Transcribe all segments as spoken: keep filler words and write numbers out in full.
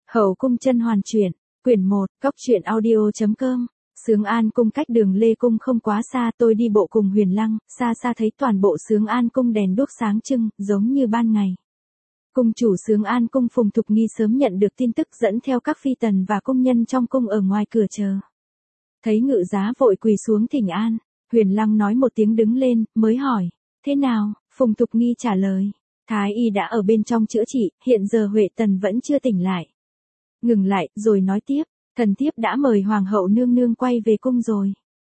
Hậu cung chân hoàn chuyển, quyển một, cốc truyện audio.com. Sướng An cung cách Đường Lê cung không quá xa, tôi đi bộ cùng Huyền Lăng, xa xa thấy toàn bộ Sướng An cung đèn đuốc sáng trưng, giống như ban ngày. Cung chủ Sướng An cung Phùng Thục Nghi sớm nhận được tin tức, dẫn theo các phi tần và công nhân trong cung ở ngoài cửa chờ. Thấy ngự giá vội quỳ xuống thỉnh an, Huyền Lăng nói một tiếng đứng lên, mới hỏi, thế nào? Phùng Thục Nghi trả lời, Thái y đã ở bên trong chữa trị, hiện giờ Huệ Tần vẫn chưa tỉnh lại. Ngừng lại, rồi nói tiếp, thần thiếp đã mời Hoàng hậu nương nương quay về cung rồi.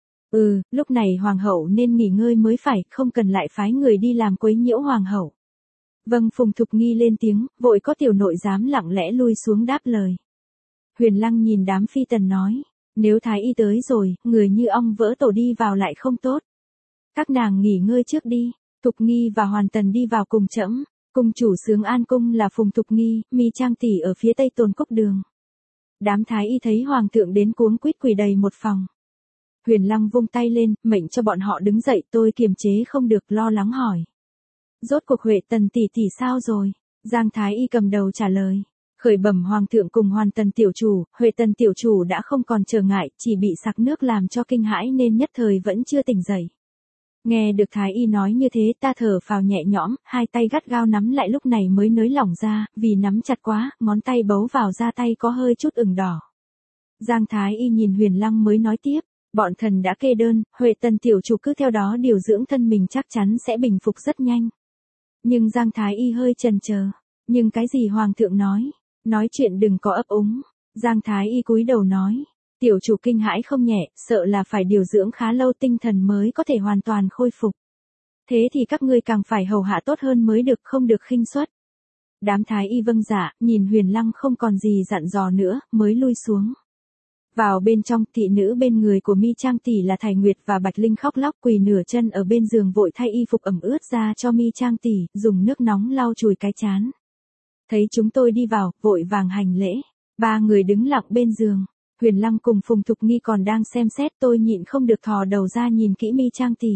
Ừ, lúc này Hoàng hậu nên nghỉ ngơi mới phải, không cần lại phái người đi làm quấy nhiễu Hoàng hậu. Vâng, Phùng Thục Nghi lên tiếng, vội có tiểu nội giám lặng lẽ lui xuống đáp lời. Huyền Lăng nhìn đám phi tần nói, nếu Thái y tới rồi, người như ong vỡ tổ đi vào lại không tốt. Các nàng nghỉ ngơi trước đi. Thục Nghi và Hoàn Tần đi vào cùng trẫm. Cung chủ Sướng An cung là Phùng Thục Nghi, Mi Trang tỷ ở phía tây Tồn Cốc đường. Đám thái y thấy hoàng thượng đến cuống quýt quỳ đầy một phòng. Huyền Lăng vung tay lên, mệnh cho bọn họ đứng dậy, tôi kiềm chế không được, lo lắng hỏi. Rốt cuộc Huệ Tần tỷ tỷ sao rồi? Giang thái y cầm đầu trả lời. Khởi bẩm hoàng thượng cùng Hoàn Tần tiểu chủ, Huệ Tần tiểu chủ đã không còn trở ngại, chỉ bị sặc nước làm cho kinh hãi nên nhất thời vẫn chưa tỉnh dậy. Nghe được thái y nói như thế, ta thở phào nhẹ nhõm, hai tay gắt gao nắm lại, lúc này mới nới lỏng ra, vì nắm chặt quá, ngón tay bấu vào da tay có hơi chút ửng đỏ. Giang thái y nhìn Huyền Lăng mới nói tiếp, bọn thần đã kê đơn, Huệ Tần tiểu chủ cứ theo đó điều dưỡng thân mình chắc chắn sẽ bình phục rất nhanh. Nhưng Giang thái y hơi chần chờ, nhưng cái gì hoàng thượng nói, nói chuyện đừng có ấp úng. Giang thái y cúi đầu nói, tiểu chủ kinh hãi không nhẹ, sợ là phải điều dưỡng khá lâu tinh thần mới có thể hoàn toàn khôi phục. Thế thì các ngươi càng phải hầu hạ tốt hơn mới được, không được khinh suất. Đám thái y vâng dạ, nhìn Huyền Lăng không còn gì dặn dò nữa, mới lui xuống. Vào bên trong, thị nữ bên người của Mi Trang tỷ là Thải Nguyệt và Bạch Linh khóc lóc quỳ nửa chân ở bên giường vội thay y phục ẩm ướt ra cho Mi Trang tỷ, dùng nước nóng lau chùi cái trán. Thấy chúng tôi đi vào, vội vàng hành lễ. Ba người đứng lặng bên giường. Huyền Lăng cùng Phùng Thục Nghi còn đang xem xét, tôi nhịn không được thò đầu ra nhìn kỹ Mi Trang tỷ.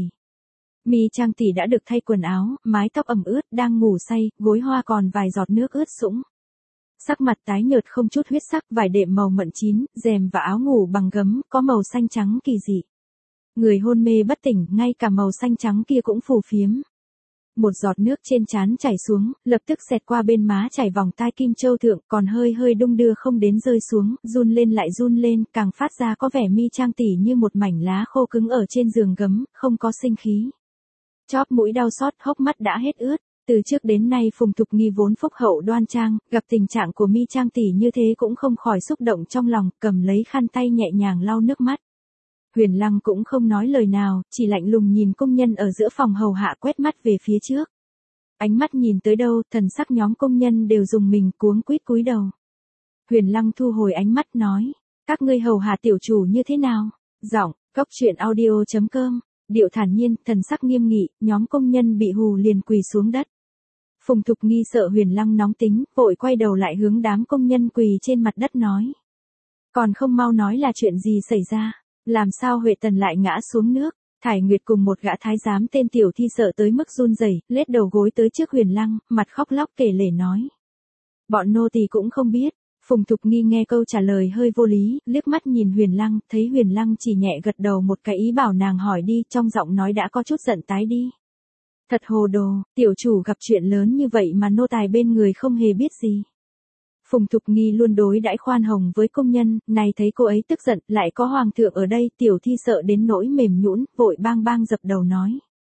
Mi Trang tỷ đã được thay quần áo, mái tóc ẩm ướt, đang ngủ say, gối hoa còn vài giọt nước ướt sũng. Sắc mặt tái nhợt không chút huyết sắc, vải đệm màu mận chín, rèm và áo ngủ bằng gấm, có màu xanh trắng kỳ dị. Người hôn mê bất tỉnh, ngay cả màu xanh trắng kia cũng phù phiếm. Một giọt nước trên trán chảy xuống, lập tức xẹt qua bên má chảy vòng tai kim châu thượng, còn hơi hơi đung đưa không đến rơi xuống, run lên lại run lên, càng phát ra có vẻ Mi Trang tỷ như một mảnh lá khô cứng ở trên giường gấm, không có sinh khí. Chóp mũi đau xót, hốc mắt đã hết ướt. Từ trước đến nay Phùng Thục Nghi vốn phúc hậu đoan trang, gặp tình trạng của Mi Trang tỷ như thế cũng không khỏi xúc động trong lòng, cầm lấy khăn tay nhẹ nhàng lau nước mắt. Huyền Lăng cũng không nói lời nào, chỉ lạnh lùng nhìn công nhân ở giữa phòng hầu hạ quét mắt về phía trước. Ánh mắt nhìn tới đâu, thần sắc nhóm công nhân đều rùng mình, cuống quýt cúi đầu. Huyền Lăng thu hồi ánh mắt nói, các ngươi hầu hạ tiểu chủ như thế nào? Giọng, cốc truyện audio.com, điệu thản nhiên, thần sắc nghiêm nghị, nhóm công nhân bị hù liền quỳ xuống đất. Phùng Thục Nghi sợ Huyền Lăng nóng tính, vội quay đầu lại hướng đám công nhân quỳ trên mặt đất nói. Còn không mau nói là chuyện gì xảy ra? Làm sao Huệ Tần lại ngã xuống nước? Thải Nguyệt cùng một gã thái giám tên Tiểu Thi sợ tới mức run rẩy, lết đầu gối tới trước Huyền Lăng, mặt khóc lóc kể lể nói. Bọn nô tỳ cũng không biết. Phùng Thục Nghi nghe câu trả lời hơi vô lý, liếc mắt nhìn Huyền Lăng, thấy Huyền Lăng chỉ nhẹ gật đầu một cái ý bảo nàng hỏi đi, trong giọng nói đã có chút giận tái đi. Thật hồ đồ, tiểu chủ gặp chuyện lớn như vậy mà nô tài bên người không hề biết gì. Phùng Thục Nghi luôn đối đãi khoan hồng với công nhân, này thấy cô ấy tức giận, lại có hoàng thượng ở đây, Tiểu Thi sợ đến nỗi mềm nhũn, vội bang bang dập đầu nói.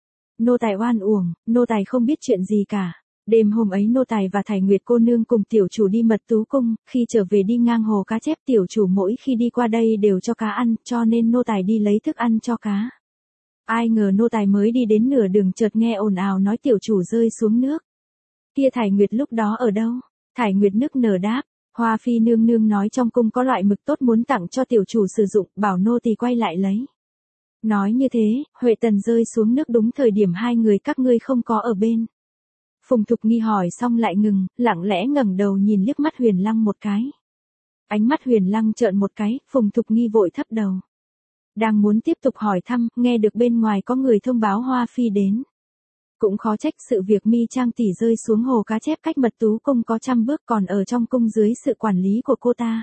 Nô tài oan uổng, nô tài không biết chuyện gì cả. Đêm hôm ấy nô tài và Thải Nguyệt cô nương cùng tiểu chủ đi mật tú cung, khi trở về đi ngang hồ cá chép, tiểu chủ mỗi khi đi qua đây đều cho cá ăn, cho nên nô tài đi lấy thức ăn cho cá. Ai ngờ nô tài mới đi đến nửa đường chợt nghe ồn ào nói tiểu chủ rơi xuống nước. Kia Thải Nguyệt lúc đó ở đâu? Thải Nguyệt nức nở đáp, Hoa phi nương nương nói trong cung có loại mực tốt muốn tặng cho tiểu chủ sử dụng, bảo nô tỳ quay lại lấy. Nói như thế, Huệ Tần rơi xuống nước đúng thời điểm hai người các ngươi không có ở bên. Phùng Thục Nghi hỏi xong lại ngừng, lặng lẽ ngẩng đầu nhìn liếc mắt Huyền Lăng một cái. Ánh mắt Huyền Lăng trợn một cái, Phùng Thục Nghi vội thấp đầu. Đang muốn tiếp tục hỏi thăm, nghe được bên ngoài có người thông báo Hoa phi đến. Cũng khó trách sự việc Mi Trang tỷ rơi xuống hồ cá chép cách Mật Tú cung có trăm bước còn ở trong cung dưới sự quản lý của cô ta.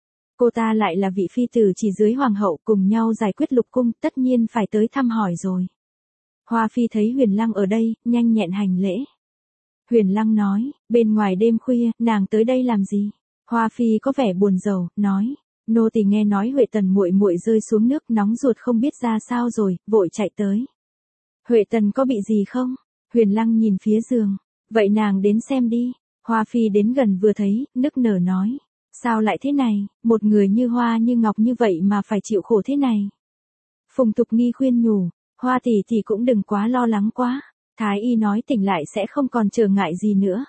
Cô ta lại là vị phi tử chỉ dưới hoàng hậu, cùng nhau giải quyết lục cung, tất nhiên phải tới thăm hỏi rồi. Hoa Phi thấy Huyền Lăng ở đây, nhanh nhẹn hành lễ. Huyền Lăng nói, bên ngoài đêm khuya, nàng tới đây làm gì? Hoa Phi có vẻ buồn rầu, nói, nô tỳ nghe nói Huệ Tần muội muội rơi xuống nước, nóng ruột không biết ra sao rồi, vội chạy tới. Huệ Tần có bị gì không? Huyền Lăng nhìn phía giường, vậy nàng đến xem đi. Hoa Phi đến gần vừa thấy, nức nở nói, sao lại thế này, một người như hoa như ngọc như vậy mà phải chịu khổ thế này. Phùng Thục Nghi khuyên nhủ, Hoa tỷ tỷ cũng đừng quá lo lắng quá, Thái y nói tỉnh lại sẽ không còn trở ngại gì nữa.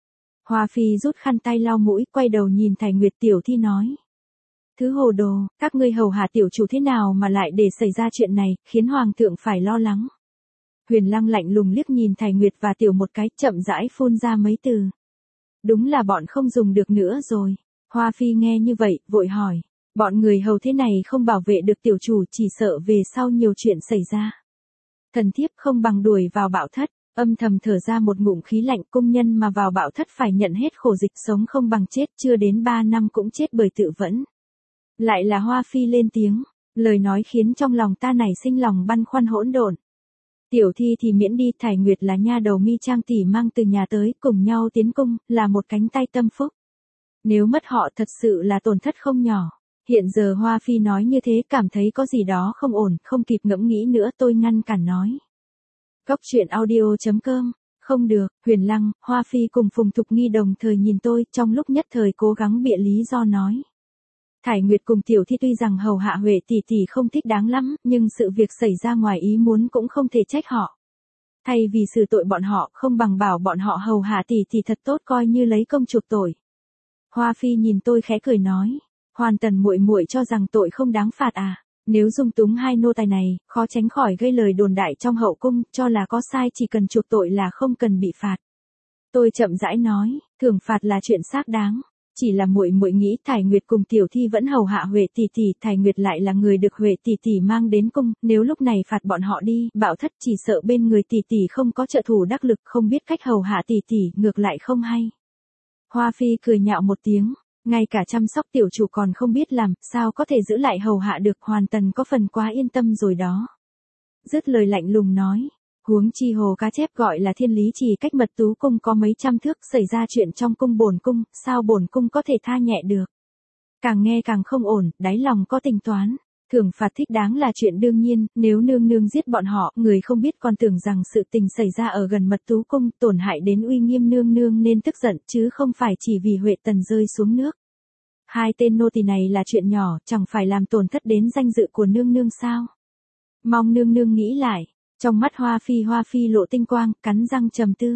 Hoa Phi rút khăn tay lau mũi, quay đầu nhìn Thải Nguyệt tiểu thi nói. Thứ hồ đồ, các ngươi hầu hạ tiểu chủ thế nào mà lại để xảy ra chuyện này, khiến hoàng thượng phải lo lắng. Huyền Lăng lạnh lùng liếc nhìn Thải Nguyệt và tiểu một cái, chậm rãi phun ra mấy từ. Đúng là bọn không dùng được nữa rồi. Hoa Phi nghe như vậy, vội hỏi. Bọn người hầu thế này không bảo vệ được tiểu chủ, chỉ sợ về sau nhiều chuyện xảy ra. Thần thiếp không bằng đuổi vào Bảo Thất, âm thầm thở ra một ngụm khí lạnh, cung nhân mà vào Bảo Thất phải nhận hết khổ dịch, sống không bằng chết, chưa đến ba năm cũng chết bởi tự vẫn. Lại là Hoa Phi lên tiếng, lời nói khiến trong lòng ta nảy sinh lòng băn khoăn hỗn độn. Tiểu thi thì miễn đi, Thải Nguyệt là nha đầu Mi Trang tỷ mang từ nhà tới, cùng nhau tiến cung, là một cánh tay tâm phúc. Nếu mất họ thật sự là tổn thất không nhỏ. Hiện giờ Hoa Phi nói như thế, cảm thấy có gì đó không ổn, không kịp ngẫm nghĩ nữa, tôi ngăn cản nói. Góc truyện audio chấm com, không được. Huyền Lăng, Hoa Phi cùng Phùng Thục Nghi đồng thời nhìn tôi, trong lúc nhất thời cố gắng bịa lý do nói. Thải Nguyệt cùng tiểu thi tuy rằng hầu hạ Huệ tỷ tỷ không thích đáng lắm, nhưng sự việc xảy ra ngoài ý muốn cũng không thể trách họ. Thay vì xử tội bọn họ, không bằng bảo bọn họ hầu hạ tỷ tỷ thật tốt, coi như lấy công chuộc tội. Hoa Phi nhìn tôi khẽ cười nói. Hoàn Tần muội muội cho rằng tội không đáng phạt à? Nếu dung túng hai nô tài này, khó tránh khỏi gây lời đồn đại trong hậu cung, cho là có sai, chỉ cần chuộc tội là không cần bị phạt. Tôi chậm rãi nói, thưởng phạt là chuyện xác đáng, chỉ là muội muội nghĩ Thải Nguyệt cùng tiểu thi vẫn hầu hạ Huệ tỷ tỷ, Thải Nguyệt lại là người được Huệ tỷ tỷ mang đến cung, nếu lúc này phạt bọn họ đi, Bảo Thất chỉ sợ bên người tỷ tỷ không có trợ thủ đắc lực, không biết cách hầu hạ tỷ tỷ, ngược lại không hay. Hoa Phi cười nhạo một tiếng. Ngay cả chăm sóc tiểu chủ còn không biết làm, sao có thể giữ lại hầu hạ được, Hoàn Tần có phần quá yên tâm rồi đó. Dứt lời lạnh lùng nói, huống chi hồ cá chép gọi là Thiên Lý Trì cách Mật Tú cung có mấy trăm thước, xảy ra chuyện trong cung bổn cung, sao bổn cung có thể tha nhẹ được. Càng nghe càng không ổn, đáy lòng có tính toán. Thưởng phạt thích đáng là chuyện đương nhiên, nếu nương nương giết bọn họ, người không biết còn tưởng rằng sự tình xảy ra ở gần Mật Tú cung, tổn hại đến uy nghiêm nương nương nên tức giận, chứ không phải chỉ vì Huệ Tần rơi xuống nước. Hai tên nô tỳ này là chuyện nhỏ, chẳng phải làm tổn thất đến danh dự của nương nương sao? Mong nương nương nghĩ lại. Trong mắt Hoa Phi Hoa Phi lộ tinh quang, cắn răng trầm tư.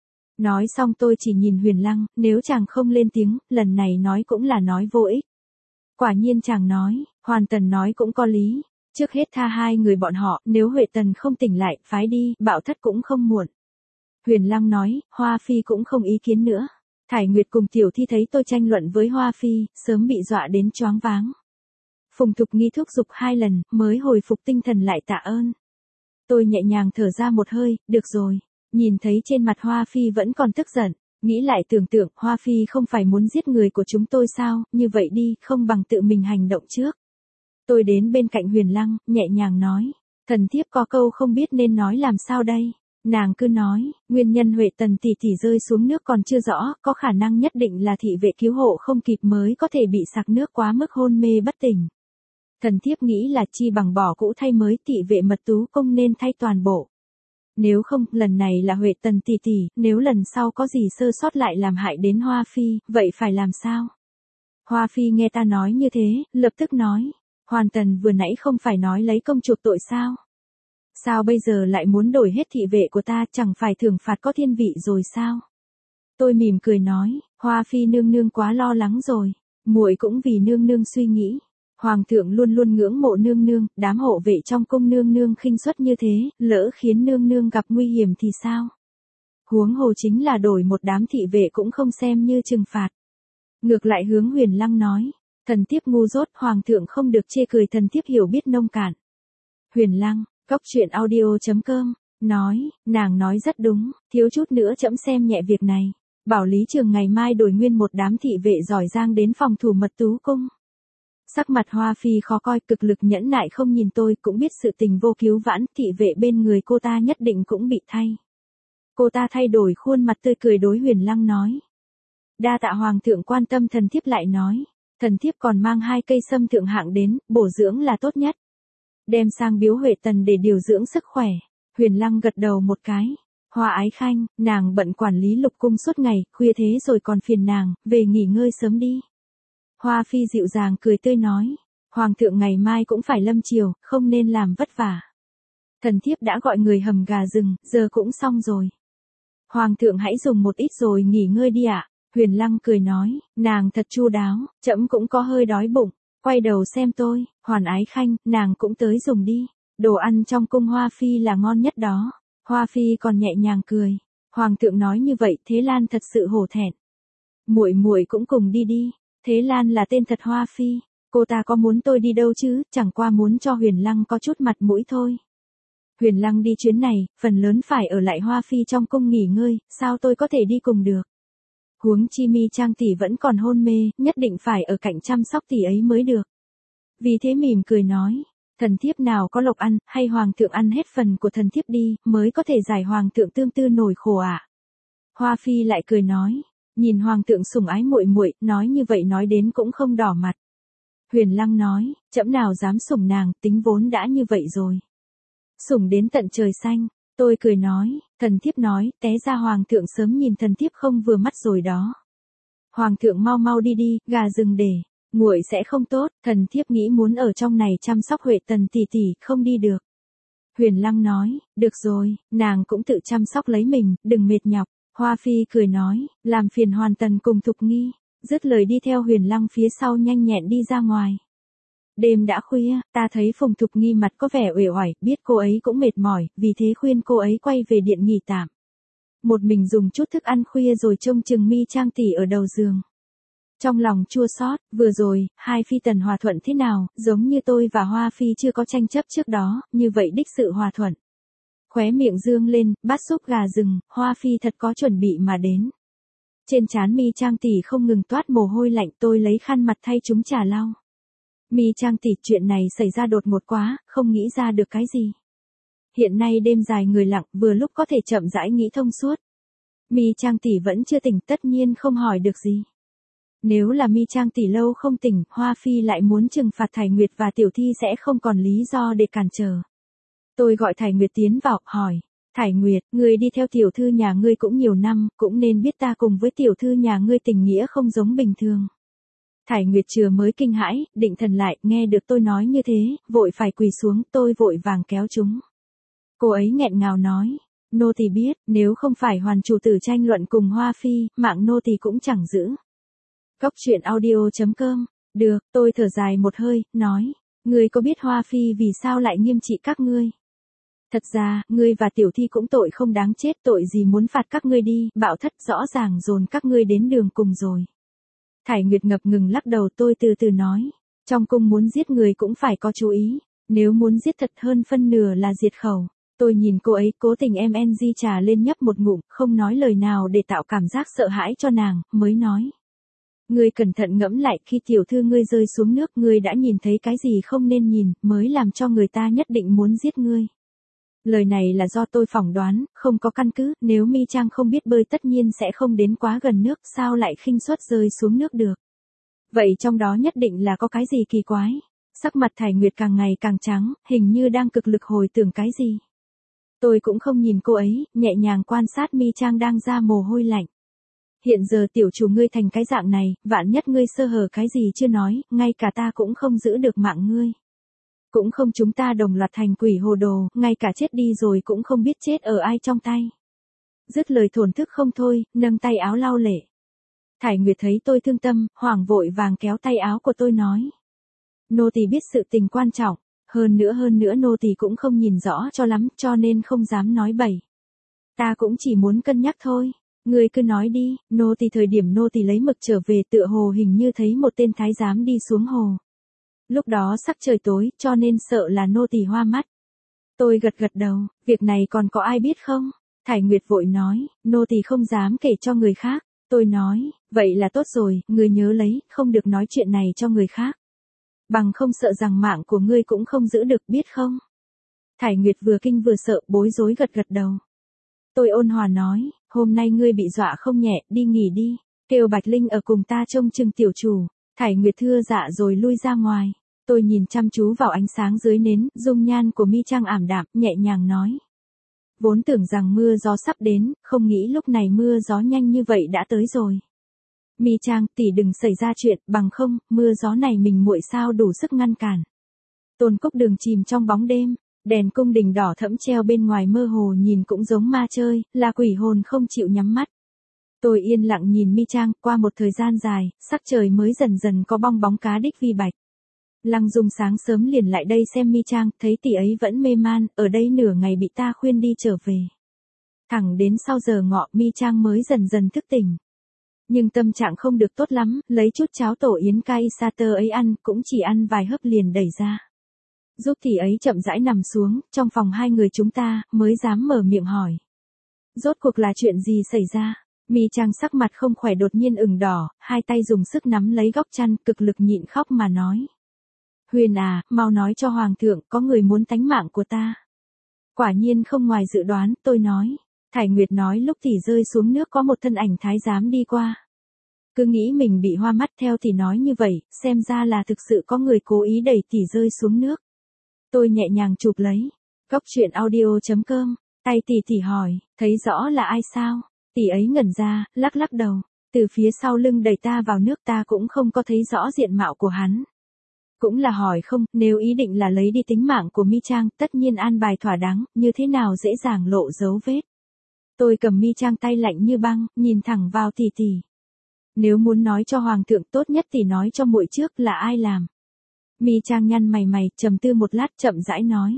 Nói xong tôi chỉ nhìn Huyền Lăng, nếu chàng không lên tiếng, lần này nói cũng là nói vô ích. Quả nhiên chàng nói, Hoàn Tần nói cũng có lý, trước hết tha hai người bọn họ, nếu Huệ Tần không tỉnh lại, phái đi, Bảo Thất cũng không muộn. Huyền Lăng nói, Hoa Phi cũng không ý kiến nữa. Thải Nguyệt cùng tiểu thi thấy tôi tranh luận với Hoa Phi, sớm bị dọa đến choáng váng. Phùng Thục Nghi thúc giục hai lần, mới hồi phục tinh thần lại tạ ơn. Tôi nhẹ nhàng thở ra một hơi, được rồi, nhìn thấy trên mặt Hoa Phi vẫn còn tức giận. Nghĩ lại tưởng tượng, Hoa Phi không phải muốn giết người của chúng tôi sao, như vậy đi, không bằng tự mình hành động trước. Tôi đến bên cạnh Huyền Lăng, nhẹ nhàng nói, thần thiếp có câu không biết nên nói làm sao đây. Nàng cứ nói, nguyên nhân Huệ Tần tỷ tỷ rơi xuống nước còn chưa rõ, có khả năng nhất định là thị vệ cứu hộ không kịp mới có thể bị sặc nước quá mức hôn mê bất tỉnh. Thần thiếp nghĩ là chi bằng bỏ cũ thay mới, thị vệ Mật Tú cung nên thay toàn bộ. Nếu không, lần này là Huệ Tần tỷ tỷ, nếu lần sau có gì sơ sót lại làm hại đến Hoa Phi, vậy phải làm sao? Hoa Phi nghe ta nói như thế, lập tức nói, Hoàn Tần vừa nãy không phải nói lấy công chuộc tội sao? Sao bây giờ lại muốn đổi hết thị vệ của ta, chẳng phải thưởng phạt có thiên vị rồi sao? Tôi mỉm cười nói, Hoa Phi nương nương quá lo lắng rồi, muội cũng vì nương nương suy nghĩ. Hoàng thượng luôn luôn ngưỡng mộ nương nương, đám hộ vệ trong cung nương nương khinh suất như thế, lỡ khiến nương nương gặp nguy hiểm thì sao? Huống hồ chính là đổi một đám thị vệ cũng không xem như trừng phạt. Ngược lại hướng Huyền Lăng nói, thần thiếp ngu dốt, hoàng thượng không được chê cười, thần thiếp hiểu biết nông cạn. Huyền Lăng, góc truyện audio chấm com nói, nàng nói rất đúng, thiếu chút nữa trẫm xem nhẹ việc này. Bảo Lý Trường ngày mai đổi nguyên một đám thị vệ giỏi giang đến phòng thủ mật tú cung. Sắc mặt Hoa Phi khó coi, cực lực nhẫn nại không nhìn tôi, cũng biết sự tình vô cứu vãn, thị vệ bên người cô ta nhất định cũng bị thay. Cô ta thay đổi khuôn mặt tươi cười đối Huyền Lăng nói. Đa tạ hoàng thượng quan tâm. Thần thiếp lại nói, thần thiếp còn mang hai cây sâm thượng hạng đến, bổ dưỡng là tốt nhất. Đem sang biếu Huệ Tần để điều dưỡng sức khỏe. Huyền Lăng gật đầu một cái. Hoa Ái Khanh, nàng bận quản lý lục cung suốt ngày, khuya thế rồi còn phiền nàng, về nghỉ ngơi sớm đi. Hoa Phi dịu dàng cười tươi nói, hoàng thượng ngày mai cũng phải lâm chiều, không nên làm vất vả. Thần thiếp đã gọi người hầm gà rừng, giờ cũng xong rồi. Hoàng thượng hãy dùng một ít rồi nghỉ ngơi đi ạ. Huyền Lăng cười nói, nàng thật chu đáo, trẫm cũng có hơi đói bụng. Quay đầu xem tôi, Hoàn Ái Khanh, nàng cũng tới dùng đi. Đồ ăn trong cung Hoa Phi là ngon nhất đó. Hoa Phi còn nhẹ nhàng cười. Hoàng thượng nói như vậy, Thế Lan thật sự hổ thẹn. Muội muội cũng cùng đi đi. Thế Lan là tên thật Hoa Phi. Cô ta có muốn tôi đi đâu chứ, chẳng qua muốn cho Huyền Lăng có chút mặt mũi thôi. Huyền Lăng đi chuyến này, phần lớn phải ở lại Hoa Phi trong cung nghỉ ngơi, sao tôi có thể đi cùng được. Huống chi Mi Trang tỷ vẫn còn hôn mê, nhất định phải ở cạnh chăm sóc tỷ ấy mới được. Vì thế mỉm cười nói, thần thiếp nào có lộc ăn, hay hoàng thượng ăn hết phần của thần thiếp đi, mới có thể giải hoàng thượng tương tư nổi khổ ạ. À? Hoa Phi lại cười nói, nhìn hoàng thượng sủng ái muội muội, nói như vậy nói đến cũng không đỏ mặt. Huyền Lăng nói, trẫm nào dám sủng nàng, tính vốn đã như vậy rồi. Sủng đến tận trời xanh. Tôi cười nói, thần thiếp nói, té ra hoàng thượng sớm nhìn thần thiếp không vừa mắt rồi đó. Hoàng thượng mau mau đi đi, gà rừng để, nguội sẽ không tốt, thần thiếp nghĩ muốn ở trong này chăm sóc Huệ Tần tỷ tỷ, không đi được. Huyền Lăng nói, được rồi, nàng cũng tự chăm sóc lấy mình, đừng mệt nhọc. Hoa Phi cười nói, làm phiền Hoàn Tần cùng Thục Nghi, dứt lời đi theo Huyền Lăng phía sau nhanh nhẹn đi ra ngoài. Đêm đã khuya, ta thấy Phùng Thục Nghi mặt có vẻ uể oải, biết cô ấy cũng mệt mỏi, vì thế khuyên cô ấy quay về điện nghỉ tạm. Một mình dùng chút thức ăn khuya rồi trông chừng Mi Trang tỷ ở đầu giường. Trong lòng chua xót, vừa rồi, hai phi tần hòa thuận thế nào, giống như tôi và Hoa Phi chưa có tranh chấp trước đó, như vậy đích sự hòa thuận. Khóe miệng dương lên, bát súp gà rừng, Hoa Phi thật có chuẩn bị mà đến. Trên trán Mi Trang tỷ không ngừng toát mồ hôi lạnh, tôi lấy khăn mặt thay chúng trà lau. Mi Trang tỷ, chuyện này xảy ra đột ngột quá, không nghĩ ra được cái gì. Hiện nay đêm dài người lặng, vừa lúc có thể chậm rãi nghĩ thông suốt. Mi Trang tỷ vẫn chưa tỉnh, tất nhiên không hỏi được gì. Nếu là Mi Trang tỷ lâu không tỉnh, Hoa Phi lại muốn trừng phạt Thải Nguyệt và Tiểu Thi sẽ không còn lý do để cản trở. Tôi gọi Thải Nguyệt tiến vào, hỏi, Thải Nguyệt, ngươi đi theo tiểu thư nhà ngươi cũng nhiều năm, cũng nên biết ta cùng với tiểu thư nhà ngươi tình nghĩa không giống bình thường. Thải Nguyệt chừa mới kinh hãi, định thần lại, nghe được tôi nói như thế, vội phải quỳ xuống, tôi vội vàng kéo chúng. Cô ấy nghẹn ngào nói, nô tỳ biết, nếu không phải Hoàn chủ tử tranh luận cùng Hoa Phi, mạng nô tỳ cũng chẳng giữ. Góc truyện audio chấm com, được, tôi thở dài một hơi, nói, ngươi có biết Hoa Phi vì sao lại nghiêm trị các ngươi? Thật ra, ngươi và Tiểu Thi cũng tội không đáng chết, tội gì muốn phạt các ngươi đi, Bạo Thất rõ ràng dồn các ngươi đến đường cùng rồi. Thải Nguyệt ngập ngừng lắc đầu, tôi từ từ nói, trong cung muốn giết người cũng phải có chú ý, nếu muốn giết thật hơn phân nửa là diệt khẩu. Tôi nhìn cô ấy, cố tình em en gi trà lên nhấp một ngụm, không nói lời nào để tạo cảm giác sợ hãi cho nàng, mới nói. Ngươi cẩn thận ngẫm lại, khi tiểu thư ngươi rơi xuống nước, ngươi đã nhìn thấy cái gì không nên nhìn, mới làm cho người ta nhất định muốn giết ngươi. Lời này là do tôi phỏng đoán, không có căn cứ, nếu Mi Trang không biết bơi tất nhiên sẽ không đến quá gần nước, sao lại khinh suất rơi xuống nước được. Vậy trong đó nhất định là có cái gì kỳ quái. Sắc mặt Thải Nguyệt càng ngày càng trắng, hình như đang cực lực hồi tưởng cái gì. Tôi cũng không nhìn cô ấy, nhẹ nhàng quan sát Mi Trang đang ra mồ hôi lạnh. Hiện giờ tiểu chủ ngươi thành cái dạng này, vạn nhất ngươi sơ hở cái gì chưa nói, ngay cả ta cũng không giữ được mạng ngươi. Cũng không chúng ta đồng loạt thành quỷ hồ đồ, ngay cả chết đi rồi cũng không biết chết ở ai trong tay. Dứt lời thổn thức không thôi, nâng tay áo lau lệ. Thải Nguyệt thấy tôi thương tâm, hoảng vội vàng kéo tay áo của tôi nói. Nô tỳ biết sự tình quan trọng, hơn nữa hơn nữa nô tỳ cũng không nhìn rõ cho lắm, cho nên không dám nói bậy. Ta cũng chỉ muốn cân nhắc thôi. Ngươi cứ nói đi, nô tỳ thời điểm nô tỳ lấy mực trở về tựa hồ hình như thấy một tên thái giám đi xuống hồ. Lúc đó sắc trời tối, cho nên sợ là nô tỳ hoa mắt. Tôi gật gật đầu, việc này còn có ai biết không? Thải Nguyệt vội nói, nô tỳ không dám kể cho người khác. Tôi nói, vậy là tốt rồi, ngươi nhớ lấy, không được nói chuyện này cho người khác. Bằng không sợ rằng mạng của ngươi cũng không giữ được biết không? Thải Nguyệt vừa kinh vừa sợ, bối rối gật gật đầu. Tôi ôn hòa nói, hôm nay ngươi bị dọa không nhẹ, đi nghỉ đi, kêu Bạch Linh ở cùng ta trông chừng tiểu chủ. Thải Nguyệt thưa dạ rồi lui ra ngoài. Tôi nhìn chăm chú vào ánh sáng dưới nến, dung nhan của Mi Trang ảm đạm, nhẹ nhàng nói. Vốn tưởng rằng mưa gió sắp đến, không nghĩ lúc này mưa gió nhanh như vậy đã tới rồi. Mi Trang, tỷ đừng xảy ra chuyện, bằng không, mưa gió này mình muội sao đủ sức ngăn cản. Tôn Cốc Đường chìm trong bóng đêm, đèn cung đình đỏ thẫm treo bên ngoài mơ hồ nhìn cũng giống ma chơi, là quỷ hồn không chịu nhắm mắt. Tôi yên lặng nhìn Mi Trang, qua một thời gian dài, sắc trời mới dần dần có bong bóng cá đích vi bạch. Lăng Dung sáng sớm liền lại đây xem Mi Trang, thấy tỷ ấy vẫn mê man, ở đây nửa ngày bị ta khuyên đi trở về. Thẳng đến sau giờ ngọ Mi Trang mới dần dần thức tỉnh. Nhưng tâm trạng không được tốt lắm, lấy chút cháo tổ yến cay sa tơ ấy ăn, cũng chỉ ăn vài hớp liền đẩy ra. Giúp tỷ ấy chậm rãi nằm xuống, trong phòng hai người chúng ta, mới dám mở miệng hỏi. Rốt cuộc là chuyện gì xảy ra? Mi Trang sắc mặt không khỏe đột nhiên ửng đỏ, hai tay dùng sức nắm lấy góc chăn, cực lực nhịn khóc mà nói. Huyền à, mau nói cho Hoàng thượng, có người muốn tánh mạng của ta. Quả nhiên không ngoài dự đoán, tôi nói. Thải Nguyệt nói lúc tỷ rơi xuống nước có một thân ảnh thái giám đi qua. Cứ nghĩ mình bị hoa mắt theo thì nói như vậy, xem ra là thực sự có người cố ý đẩy tỷ rơi xuống nước. Tôi nhẹ nhàng chụp lấy. Góc truyện audio chấm com, tay tỷ tỷ hỏi, thấy rõ là ai sao? Tỷ ấy ngẩn ra, lắc lắc đầu. Từ phía sau lưng đẩy ta vào nước ta cũng không có thấy rõ diện mạo của hắn. Cũng là hỏi không, nếu ý định là lấy đi tính mạng của Mi Trang, tất nhiên an bài thỏa đáng, như thế nào dễ dàng lộ dấu vết. Tôi cầm Mi Trang tay lạnh như băng, nhìn thẳng vào tỷ tỷ. Nếu muốn nói cho Hoàng thượng tốt nhất thì nói cho muội trước là ai làm. Mi Trang nhăn mày mày, trầm tư một lát chậm rãi nói.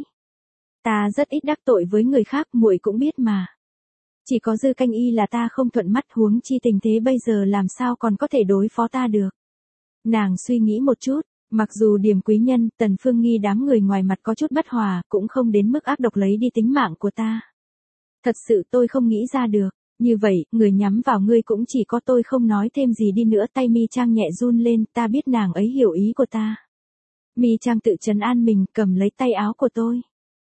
Ta rất ít đắc tội với người khác, muội cũng biết mà. Chỉ có Dư Canh Y là ta không thuận mắt, huống chi tình thế bây giờ làm sao còn có thể đối phó ta được. Nàng suy nghĩ một chút, mặc dù Điềm Quý Nhân, Tần Phương Nghi đám người ngoài mặt có chút bất hòa, cũng không đến mức ác độc lấy đi tính mạng của ta. Thật sự tôi không nghĩ ra được, như vậy, người nhắm vào ngươi cũng chỉ có tôi. Không nói thêm gì đi nữa, tay Mi Trang nhẹ run lên, ta biết nàng ấy hiểu ý của ta. Mi Trang tự trấn an mình, cầm lấy tay áo của tôi.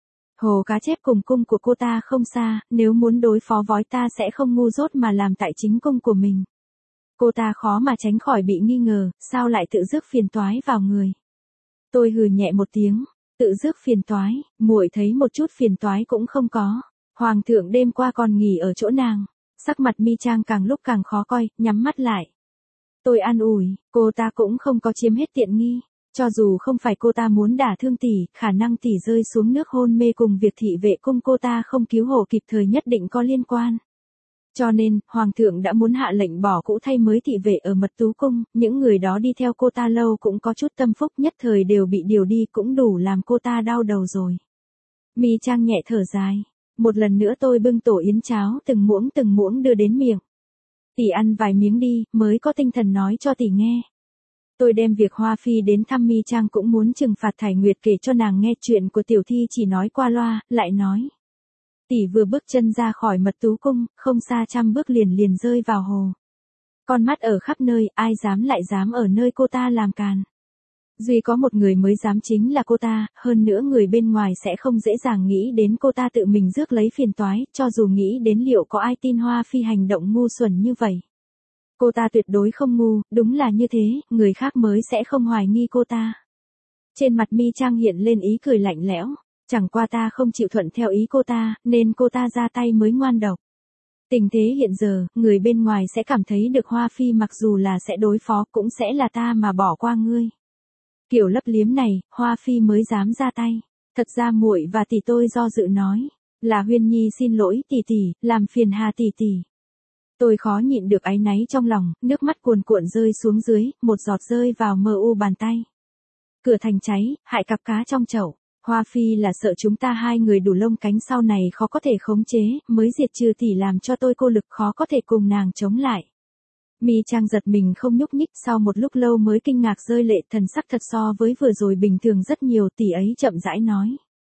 Hồ cá chép cùng cung của cô ta không xa, nếu muốn đối phó với ta sẽ không ngu dốt mà làm tại chính cung của mình. Cô ta khó mà tránh khỏi bị nghi ngờ, sao lại tự rước phiền toái vào người. Tôi hừ nhẹ một tiếng, tự rước phiền toái, muội thấy một chút phiền toái cũng không có. Hoàng thượng đêm qua còn nghỉ ở chỗ nàng, sắc mặt Mi Trang càng lúc càng khó coi, nhắm mắt lại. Tôi an ủi, cô ta cũng không có chiếm hết tiện nghi. Cho dù không phải cô ta muốn đả thương tỷ, khả năng tỷ rơi xuống nước hôn mê cùng việc thị vệ cung cô ta không cứu hộ kịp thời nhất định có liên quan. Cho nên, Hoàng thượng đã muốn hạ lệnh bỏ cũ thay mới thị vệ ở Mật Tú Cung, những người đó đi theo cô ta lâu cũng có chút tâm phúc, nhất thời đều bị điều đi cũng đủ làm cô ta đau đầu rồi. Mi Trang nhẹ thở dài. Một lần nữa tôi bưng tổ yến cháo từng muỗng từng muỗng đưa đến miệng. Tỷ ăn vài miếng đi, mới có tinh thần nói cho tỷ nghe. Tôi đem việc Hoa Phi đến thăm Mi Trang cũng muốn trừng phạt Thải Nguyệt, kể cho nàng nghe chuyện của tiểu thi chỉ nói qua loa, lại nói. Tỷ vừa bước chân ra khỏi Mật Tú Cung, không xa trăm bước liền liền rơi vào hồ. Con mắt ở khắp nơi, ai dám lại dám ở nơi cô ta làm càn. Duy có một người mới dám, chính là cô ta, hơn nữa người bên ngoài sẽ không dễ dàng nghĩ đến cô ta tự mình rước lấy phiền toái, cho dù nghĩ đến liệu có ai tin Hoa Phi hành động ngu xuẩn như vậy. Cô ta tuyệt đối không ngu, đúng là như thế, người khác mới sẽ không hoài nghi cô ta. Trên mặt Mi Trang hiện lên ý cười lạnh lẽo, chẳng qua ta không chịu thuận theo ý cô ta, nên cô ta ra tay mới ngoan độc. Tình thế hiện giờ, người bên ngoài sẽ cảm thấy được Hoa Phi mặc dù là sẽ đối phó cũng sẽ là ta mà bỏ qua ngươi. Kiểu lấp liếm này, Hoa Phi mới dám ra tay. Thật ra muội và tỷ tôi do dự nói, là Huyên Nhi xin lỗi tỷ tỷ, làm phiền Hà tỷ tỷ. Tôi khó nhịn được áy náy trong lòng, nước mắt cuồn cuộn rơi xuống dưới, một giọt rơi vào mờ u bàn tay. Cửa thành cháy, hại cặp cá trong chậu. Hoa Phi là sợ chúng ta hai người đủ lông cánh sau này khó có thể khống chế, mới diệt trừ tỷ, làm cho tôi cô lực khó có thể cùng nàng chống lại. Mi Trang giật mình không nhúc nhích, sau một lúc lâu mới kinh ngạc rơi lệ, thần sắc thật so với vừa rồi bình thường rất nhiều. Tỷ ấy chậm rãi nói.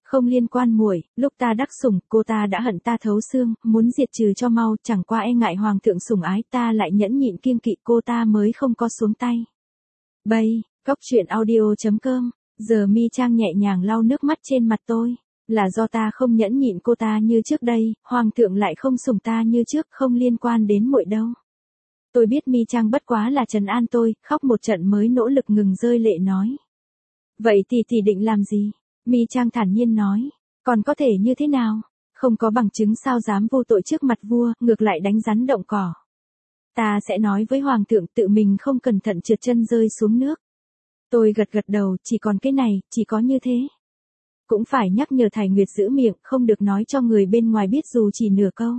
Không liên quan muội, lúc ta đắc sủng, cô ta đã hận ta thấu xương, muốn diệt trừ cho mau, chẳng qua e ngại hoàng thượng sủng ái, ta lại nhẫn nhịn kiêng kỵ, cô ta mới không có xuống tay. Bây, cóc truyện audio chấm com, giờ Mi Trang nhẹ nhàng lau nước mắt trên mặt tôi, là do ta không nhẫn nhịn cô ta như trước đây, hoàng thượng lại không sủng ta như trước, không liên quan đến muội đâu. Tôi biết Mi Trang bất quá là trấn an tôi, khóc một trận mới nỗ lực ngừng rơi lệ nói. Vậy tỷ tỷ định làm gì? Mi Trang thản nhiên nói, còn có thể như thế nào? Không có bằng chứng sao dám vô tội trước mặt vua, ngược lại đánh rắn động cỏ. Ta sẽ nói với hoàng thượng tự mình không cẩn thận trượt chân rơi xuống nước. Tôi gật gật đầu, chỉ còn cái này, chỉ có như thế. Cũng phải nhắc nhở Thải Nguyệt giữ miệng, không được nói cho người bên ngoài biết dù chỉ nửa câu.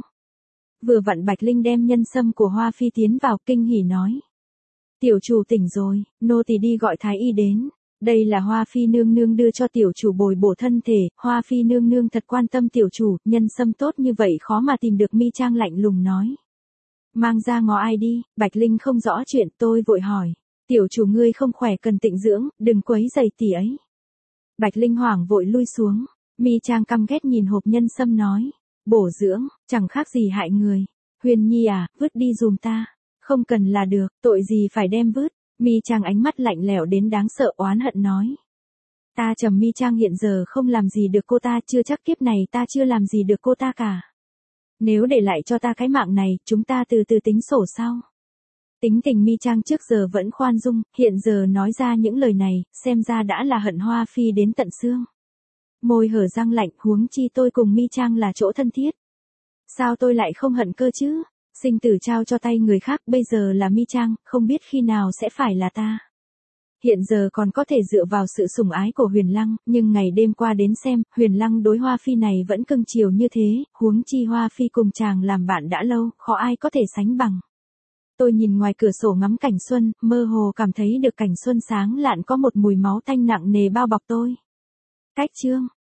Vừa vặn Bạch Linh đem nhân sâm của Hoa Phi tiến vào, kinh hỉ nói. Tiểu chủ tỉnh rồi, nô tỳ đi gọi Thái y đến. Đây là Hoa Phi nương nương đưa cho tiểu chủ bồi bổ thân thể, Hoa Phi nương nương thật quan tâm tiểu chủ, nhân sâm tốt như vậy khó mà tìm được. Mi Trang lạnh lùng nói. Mang ra ngó ai đi, Bạch Linh không rõ chuyện, tôi vội hỏi. Tiểu chủ ngươi không khỏe cần tịnh dưỡng, đừng quấy rầy tỷ ấy. Bạch Linh hoảng vội lui xuống, Mi Trang căm ghét nhìn hộp nhân sâm nói. Bổ dưỡng, chẳng khác gì hại người. Huyền Nhi à, vứt đi dùm ta. Không cần là được, tội gì phải đem vứt. Mi Trang ánh mắt lạnh lẽo đến đáng sợ oán hận nói. Ta Trầm Mi Trang hiện giờ không làm gì được cô ta, chưa chắc kiếp này ta chưa làm gì được cô ta cả. Nếu để lại cho ta cái mạng này, chúng ta từ từ tính sổ sau. Tính tình Mi Trang trước giờ vẫn khoan dung, hiện giờ nói ra những lời này, xem ra đã là hận Hoa Phi đến tận xương. Môi hở răng lạnh, huống chi tôi cùng Mi Trang là chỗ thân thiết. Sao tôi lại không hận cơ chứ? Sinh tử trao cho tay người khác, bây giờ là Mi Trang, không biết khi nào sẽ phải là ta. Hiện giờ còn có thể dựa vào sự sủng ái của Huyền Lăng, nhưng ngày đêm qua đến xem, Huyền Lăng đối Hoa Phi này vẫn cưng chiều như thế, huống chi Hoa Phi cùng chàng làm bạn đã lâu, khó ai có thể sánh bằng. Tôi nhìn ngoài cửa sổ ngắm cảnh xuân, mơ hồ cảm thấy được cảnh xuân sáng lạn có một mùi máu tanh nặng nề bao bọc tôi. Cách chương